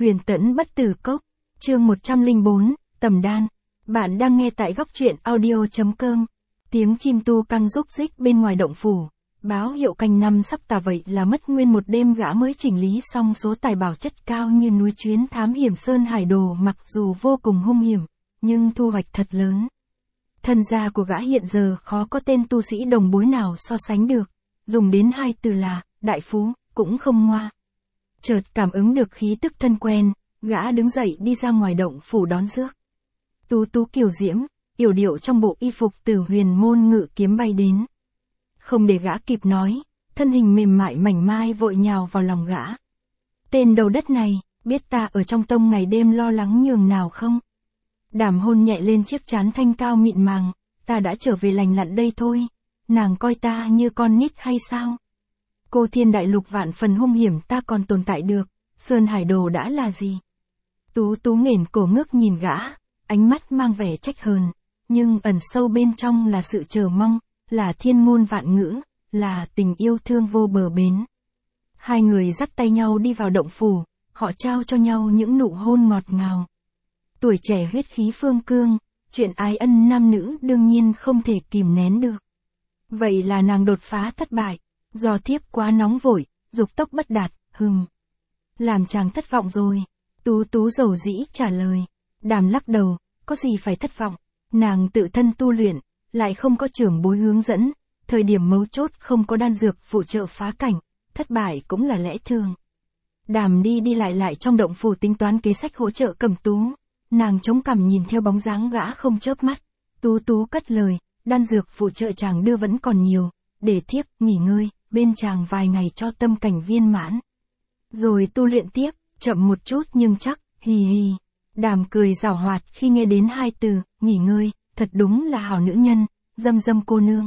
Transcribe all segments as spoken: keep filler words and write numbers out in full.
Huyền Tẫn Bất Tử Cốc, chương một trăm lẻ bốn, Tầm Đan. Bạn đang nghe tại góc truyện audio.com. Tiếng chim tu căng rúc rích bên ngoài động phủ, báo hiệu canh năm sắp tà, vậy là mất nguyên một đêm gã mới chỉnh lý xong số tài bảo chất cao như núi. Chuyến thám hiểm Sơn Hải Đồ mặc dù vô cùng hung hiểm, nhưng thu hoạch thật lớn. Thân gia của gã hiện giờ khó có tên tu sĩ đồng bối nào so sánh được, dùng đến hai từ là đại phú, cũng không ngoa. Chợt cảm ứng được khí tức thân quen, gã đứng dậy đi ra ngoài động phủ đón rước. Tú tú kiều diễm, yểu điệu trong bộ y phục từ huyền môn ngự kiếm bay đến. Không để gã kịp nói, thân hình mềm mại mảnh mai vội nhào vào lòng gã. Tên đầu đất này, biết ta ở trong tông ngày đêm lo lắng nhường nào không? Đàm hôn nhẹ lên chiếc trán thanh cao mịn màng, ta đã trở về lành lặn đây thôi, nàng coi ta như con nít hay sao? Cô thiên đại lục vạn phần hung hiểm ta còn tồn tại được, Sơn Hải Đồ đã là gì? Tú tú nghển cổ ngước nhìn gã, ánh mắt mang vẻ trách hờn, nhưng ẩn sâu bên trong là sự chờ mong, là thiên ngôn vạn ngữ, là tình yêu thương vô bờ bến. Hai người dắt tay nhau đi vào động phủ, họ trao cho nhau những nụ hôn ngọt ngào. Tuổi trẻ huyết khí phương cương, chuyện ái ân nam nữ đương nhiên không thể kìm nén được. Vậy là nàng đột phá thất bại, do thiếp quá nóng vội, dục tốc bất đạt, hừm. Làm chàng thất vọng rồi, Tú tú dầu dĩ trả lời. Đàm lắc đầu, có gì phải thất vọng, nàng tự thân tu luyện, lại không có trưởng bối hướng dẫn, thời điểm mấu chốt không có đan dược phụ trợ phá cảnh, thất bại cũng là lẽ thường. Đàm đi đi lại lại trong động phủ tính toán kế sách hỗ trợ Cẩm Tú, nàng chống cằm nhìn theo bóng dáng gã không chớp mắt. Tú tú cất lời, đan dược phụ trợ chàng đưa vẫn còn nhiều, để thiếp nghỉ ngơi bên chàng vài ngày cho tâm cảnh viên mãn, rồi tu luyện tiếp, chậm một chút nhưng chắc, hì hì. Đàm cười giảo hoạt khi nghe đến hai từ, nghỉ ngơi, thật đúng là hảo nữ nhân, dâm dâm cô nương.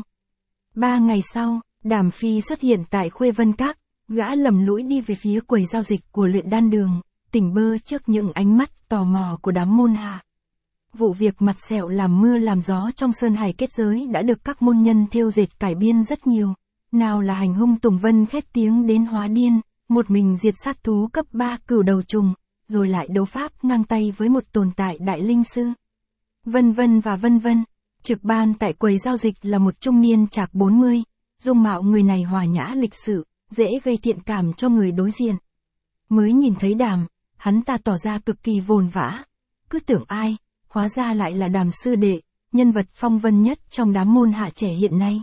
Ba ngày sau, Đàm Phi xuất hiện tại Khuê Vân Các, gã lầm lũi đi về phía quầy giao dịch của luyện đan đường, tỉnh bơ trước những ánh mắt tò mò của đám môn hạ. Vụ việc mặt sẹo làm mưa làm gió trong Sơn Hải kết giới đã được các môn nhân thêu dệt cải biên rất nhiều, nào là hành hung Tùng Vân khét tiếng đến hóa điên, một mình diệt sát thú cấp ba cửu đầu trùng, rồi lại đấu pháp ngang tay với một tồn tại đại linh sư. Vân vân và vân vân. Trực ban tại quầy giao dịch là một trung niên chạc bốn mươi, dung mạo người này hòa nhã lịch sự, dễ gây thiện cảm cho người đối diện. Mới nhìn thấy Đàm, hắn ta tỏ ra cực kỳ vồn vã, cứ tưởng ai, hóa ra lại là Đàm sư đệ, nhân vật phong vân nhất trong đám môn hạ trẻ hiện nay.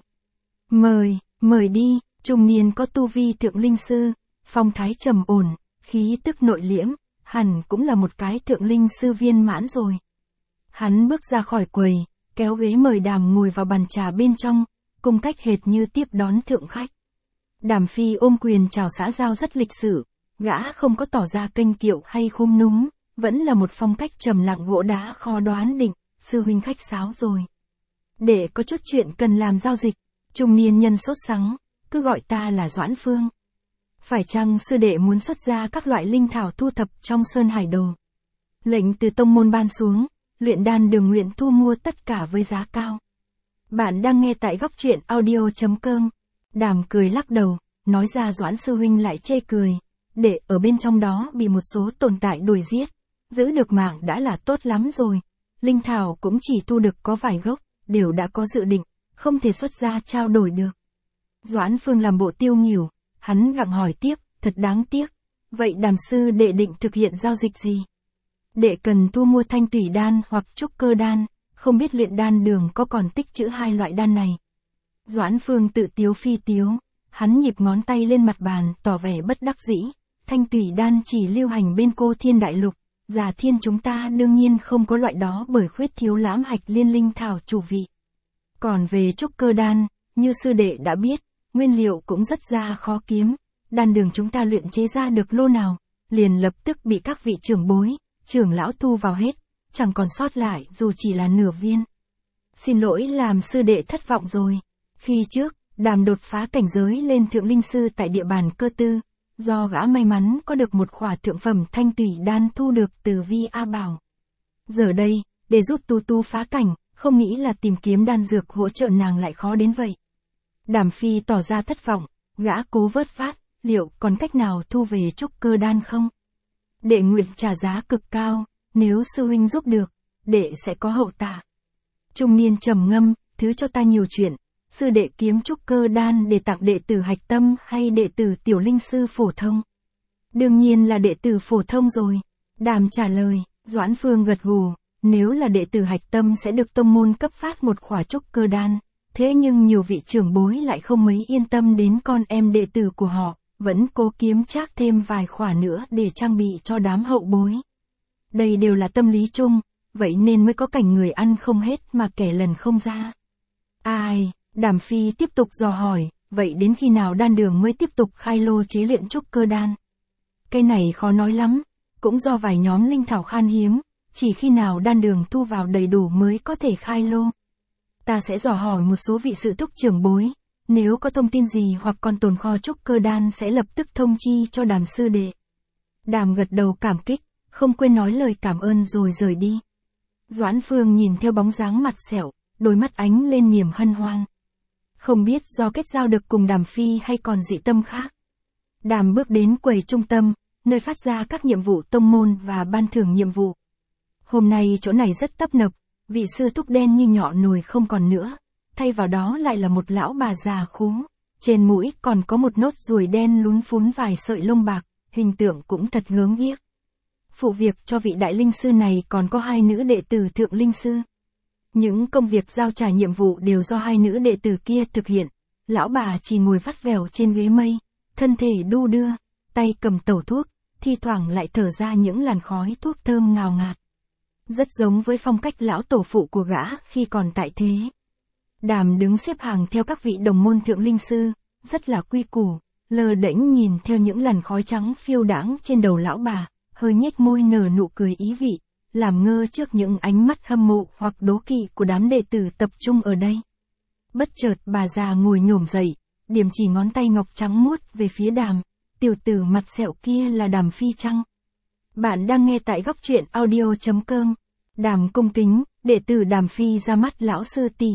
Mời, mời đi, trung niên có tu vi thượng linh sư, phong thái trầm ổn, khí tức nội liễm, hẳn cũng là một cái thượng linh sư viên mãn rồi. Hắn bước ra khỏi quầy, kéo ghế mời Đàm ngồi vào bàn trà bên trong, cung cách hệt như tiếp đón thượng khách. Đàm Phi ôm quyền chào xã giao rất lịch sự, gã không có tỏ ra kênh kiệu hay khum núm, vẫn là một phong cách trầm lặng gỗ đá khó đoán định, sư huynh khách sáo rồi. Để có chút chuyện cần làm giao dịch, trung niên nhân sốt sắng, cứ gọi ta là Doãn Phương. Phải chăng sư đệ muốn xuất ra các loại linh thảo thu thập trong Sơn Hải Đồ? Lệnh từ tông môn ban xuống, luyện đan đường nguyện thu mua tất cả với giá cao. Bạn đang nghe tại góc truyện audio.com. Đàm cười lắc đầu, nói ra Doãn sư huynh lại chê cười, để ở bên trong đó bị một số tồn tại đuổi giết, giữ được mạng đã là tốt lắm rồi. Linh thảo cũng chỉ thu được có vài gốc, đều đã có dự định, không thể xuất ra trao đổi được. Doãn Phương làm bộ tiêu nghỉu, hắn gặng hỏi tiếp, thật đáng tiếc. Vậy Đàm sư đệ định thực hiện giao dịch gì? Đệ cần thu mua thanh tủy đan hoặc trúc cơ đan, không biết luyện đan đường có còn tích trữ hai loại đan này. Doãn Phương tự tiếu phi tiếu, hắn nhịp ngón tay lên mặt bàn tỏ vẻ bất đắc dĩ. Thanh tủy đan chỉ lưu hành bên cô thiên đại lục, Già Thiên chúng ta đương nhiên không có loại đó bởi khuyết thiếu lãm hạch liên linh thảo chủ vị. Còn về trúc cơ đan, như sư đệ đã biết, nguyên liệu cũng rất ra khó kiếm, đan đường chúng ta luyện chế ra được lô nào, liền lập tức bị các vị trưởng bối, trưởng lão thu vào hết, chẳng còn sót lại dù chỉ là nửa viên. Xin lỗi làm sư đệ thất vọng rồi. Khi trước, Đàm đột phá cảnh giới lên thượng linh sư tại địa bàn Cơ Tư, do gã may mắn có được một khỏa thượng phẩm thanh tủy đan thu được từ Vi A Bảo. Giờ đây, để giúp Tu Tu phá cảnh, không nghĩ là tìm kiếm đan dược hỗ trợ nàng lại khó đến vậy. Đàm Phi tỏ ra thất vọng, gã cố vớt phát, liệu còn cách nào thu về trúc cơ đan không? đệ nguyện trả giá cực cao, nếu sư huynh giúp được, đệ sẽ có hậu tạ. Trung niên trầm ngâm, thứ cho ta nhiều chuyện, sư đệ kiếm trúc cơ đan để tặng đệ tử hạch tâm hay đệ tử tiểu linh sư phổ thông? Đương nhiên là đệ tử phổ thông rồi. Đàm trả lời, Doãn Phương gật gù, nếu là đệ tử hạch tâm sẽ được tông môn cấp phát một khỏa trúc cơ đan, thế nhưng nhiều vị trưởng bối lại không mấy yên tâm đến con em đệ tử của họ, vẫn cố kiếm trác thêm vài khỏa nữa để trang bị cho đám hậu bối. Đây đều là tâm lý chung, vậy nên mới có cảnh người ăn không hết mà kẻ lần không ra. Ai, Đàm Phi tiếp tục dò hỏi, vậy đến khi nào đan đường mới tiếp tục khai lô chế luyện trúc cơ đan? Cái này khó nói lắm, cũng do vài nhóm linh thảo khan hiếm, chỉ khi nào đan đường thu vào đầy đủ mới có thể khai lô. Ta sẽ dò hỏi một số vị sự thúc trưởng bối, nếu có thông tin gì hoặc còn tồn kho trúc cơ đan sẽ lập tức thông chi cho Đàm sư đệ. Đàm gật đầu cảm kích, không quên nói lời cảm ơn rồi rời đi. Doãn Phương nhìn theo bóng dáng mặt sẹo, đôi mắt ánh lên niềm hân hoan. Không biết do kết giao được cùng Đàm Phi hay còn dị tâm khác. Đàm bước đến quầy trung tâm, nơi phát ra các nhiệm vụ tông môn và ban thưởng nhiệm vụ. Hôm nay chỗ này rất tấp nập, vị sư thúc đen như nhọ nồi không còn nữa, thay vào đó lại là một lão bà già khú, trên mũi còn có một nốt ruồi đen lún phún vài sợi lông bạc, hình tượng cũng thật gớm ghiếc. Phụ việc cho vị đại linh sư này còn có hai nữ đệ tử thượng linh sư. Những công việc giao trả nhiệm vụ đều do hai nữ đệ tử kia thực hiện, lão bà chỉ ngồi vắt vẻo trên ghế mây, thân thể đu đưa, tay cầm tẩu thuốc, thi thoảng lại thở ra những làn khói thuốc thơm ngào ngạt. Rất giống với phong cách lão tổ phụ của gã khi còn tại thế. Đàm đứng xếp hàng theo các vị đồng môn thượng linh sư, rất là quy củ, lơ đễnh nhìn theo những làn khói trắng phiêu đãng trên đầu lão bà, hơi nhếch môi nở nụ cười ý vị, làm ngơ trước những ánh mắt hâm mộ hoặc đố kỵ của đám đệ tử tập trung ở đây. Bất chợt bà già ngồi nhổm dậy, điểm chỉ ngón tay ngọc trắng muốt về phía Đàm, tiểu tử mặt sẹo kia là Đàm Phi chăng? Bạn đang nghe tại góc truyện audio chấm com. Đàm cung kính, đệ tử Đàm Phi ra mắt lão sư tỷ.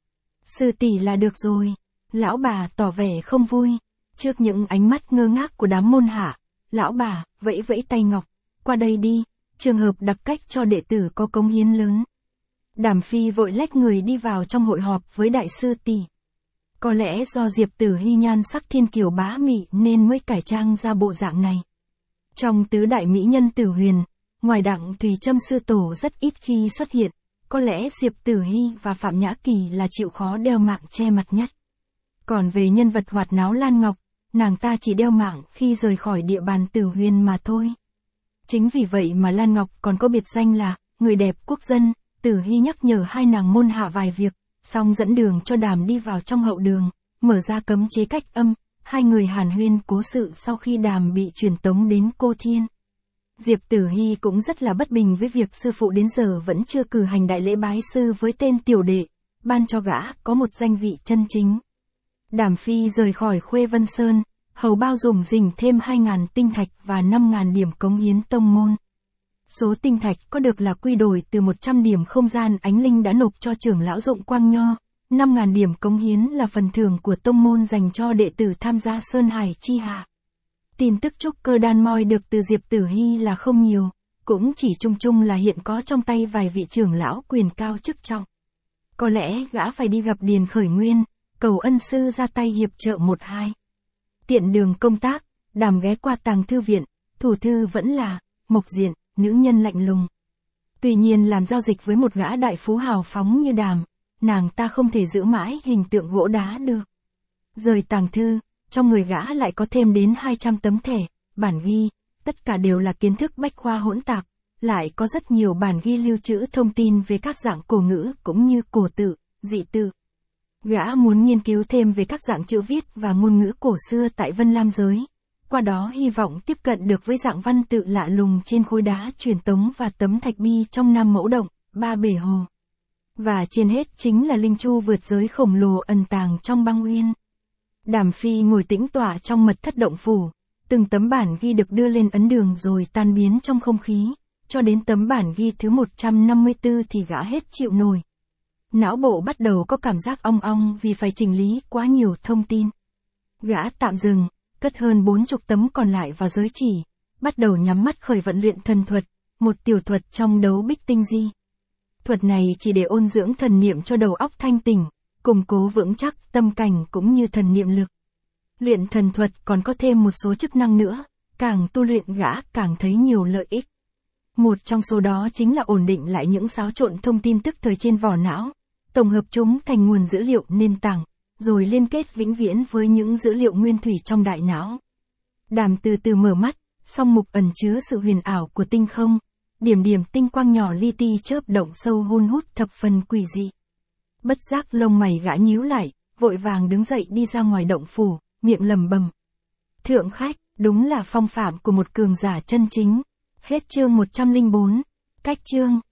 Sư tỷ là được rồi. Lão bà tỏ vẻ không vui. Trước những ánh mắt ngơ ngác của đám môn hạ, lão bà vẫy vẫy tay ngọc, qua đây đi, trường hợp đặc cách cho đệ tử có cống hiến lớn. Đàm Phi vội lách người đi vào trong hội họp với đại sư tỷ. Có lẽ do Diệp Tử Hy nhan sắc thiên kiều bá mị nên mới cải trang ra bộ dạng này. Trong tứ đại mỹ nhân Tử Huyền, ngoài Đặng Thùy Trâm sư tổ rất ít khi xuất hiện, có lẽ Diệp Tử Hy và Phạm Nhã Kỳ là chịu khó đeo mạng che mặt nhất. Còn về nhân vật hoạt náo Lan Ngọc, nàng ta chỉ đeo mạng khi rời khỏi địa bàn Tử Huyền mà thôi. Chính vì vậy mà Lan Ngọc còn có biệt danh là người đẹp quốc dân. Tử Hy nhắc nhở hai nàng môn hạ vài việc, xong dẫn đường cho Đàm đi vào trong hậu đường, mở ra cấm chế cách âm, hai người hàn huyên cố sự sau khi Đàm bị truyền tống đến Cô Thiên. Diệp Tử Hy cũng rất là bất bình với việc sư phụ đến giờ vẫn chưa cử hành đại lễ bái sư với tên tiểu đệ, ban cho gã có một danh vị chân chính. Đàm Phi rời khỏi Khuê Vân Sơn, hầu bao dùng dình thêm hai ngàn tinh thạch và năm ngàn điểm cống hiến tông môn. Số tinh thạch có được là quy đổi từ một trăm điểm không gian ánh linh đã nộp cho trưởng lão Dụng Quang Nho, năm ngàn điểm cống hiến là phần thưởng của tông môn dành cho đệ tử tham gia Sơn Hải chi hạ. Tin tức trúc cơ đan moi được từ Diệp Tử Hy là không nhiều, cũng chỉ chung chung là hiện có trong tay vài vị trưởng lão quyền cao chức trọng. Có lẽ gã phải đi gặp Điền Khởi Nguyên, cầu ân sư ra tay hiệp trợ một hai. Tiện đường công tác, Đàm ghé qua tàng thư viện, thủ thư vẫn là Mộc Diện, nữ nhân lạnh lùng. Tuy nhiên làm giao dịch với một gã đại phú hào phóng như Đàm, nàng ta không thể giữ mãi hình tượng gỗ đá được. Rời tàng thư, trong người gã lại có thêm đến hai trăm tấm thẻ, bản ghi, tất cả đều là kiến thức bách khoa hỗn tạp, lại có rất nhiều bản ghi lưu trữ thông tin về các dạng cổ ngữ cũng như cổ tự, dị tự. Gã muốn nghiên cứu thêm về các dạng chữ viết và ngôn ngữ cổ xưa tại Vân Lam giới, qua đó hy vọng tiếp cận được với dạng văn tự lạ lùng trên khối đá truyền tống và tấm thạch bi trong Nam Mẫu Động, Ba Bể Hồ. Và trên hết chính là linh chu vượt giới khổng lồ ẩn tàng trong băng nguyên. Đàm Phi ngồi tĩnh tọa trong mật thất động phủ, từng tấm bản ghi được đưa lên ấn đường rồi tan biến trong không khí, cho đến tấm bản ghi thứ một trăm năm mươi tư thì gã hết chịu nổi. Não bộ bắt đầu có cảm giác ong ong vì phải chỉnh lý quá nhiều thông tin. Gã tạm dừng, cất hơn bốn chục tấm còn lại vào giới chỉ, bắt đầu nhắm mắt khởi vận luyện thần thuật, một tiểu thuật trong đấu bích tinh di. Thuật này chỉ để ôn dưỡng thần niệm cho đầu óc thanh tỉnh, củng cố vững chắc tâm cảnh cũng như thần niệm lực. Luyện thần thuật còn có thêm một số chức năng nữa, càng tu luyện gã càng thấy nhiều lợi ích. Một trong số đó chính là ổn định lại những xáo trộn thông tin tức thời trên vỏ não, tổng hợp chúng thành nguồn dữ liệu nền tảng, rồi liên kết vĩnh viễn với những dữ liệu nguyên thủy trong đại não. Đàm từ từ mở mắt, song mục ẩn chứa sự huyền ảo của tinh không, điểm điểm tinh quang nhỏ li ti chớp động sâu hun hút thập phần quỷ dị. Bất giác lông mày gã nhíu lại, vội vàng đứng dậy đi ra ngoài động phủ, miệng lẩm bẩm: Thượng khách, đúng là phong phạm của một cường giả chân chính. Hết chương một trăm lẻ bốn. Cách chương